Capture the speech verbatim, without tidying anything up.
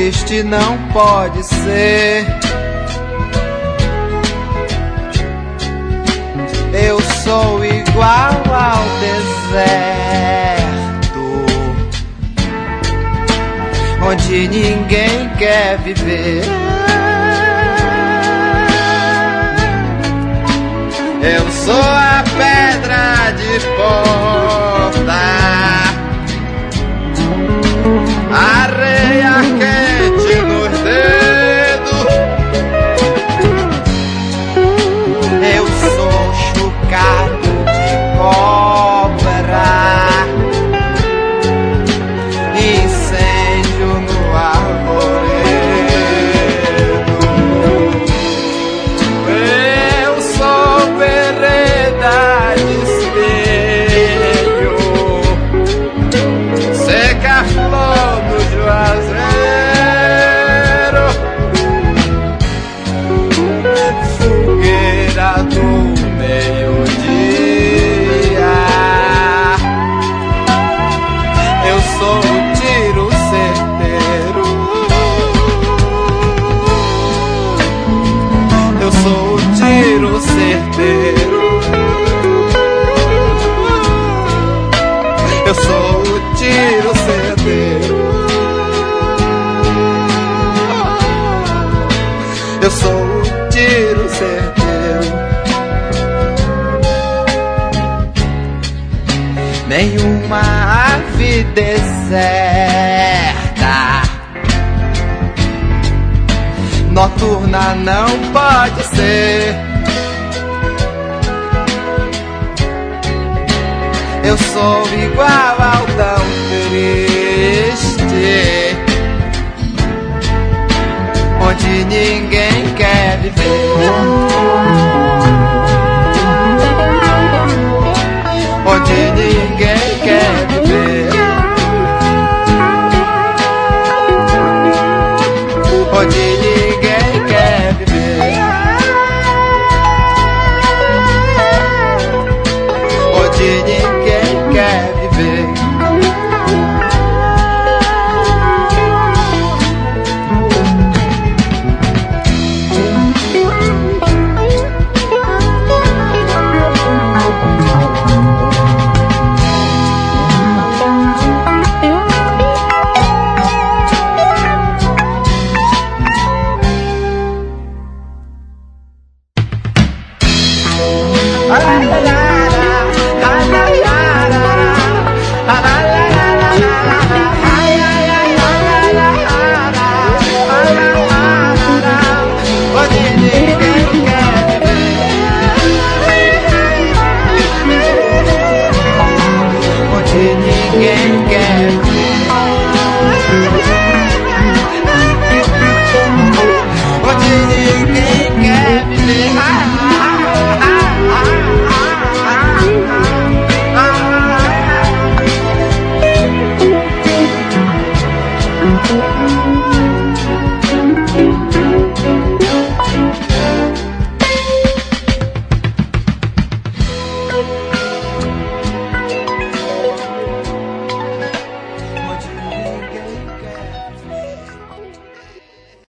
triste não pode ser. Eu sou igual ao deserto, onde ninguém quer viver. Eu sou a pedra de porta, areia quente nos dedos. Eu sou chocado de cobra, incêndio no arvoredo. Eu sou vereda de espelho, seca flor do juazeiro, fogueira do meio-dia. Eu sou o tiro certeiro, eu sou o tiro certeiro, eu sou o tiro certeiro, eu sou o tiro certeiro. Nenhuma ave deserta noturna não pode ser. Eu sou igual ao tão triste, onde ninguém quer viver. Onde ninguém quer viver. Onde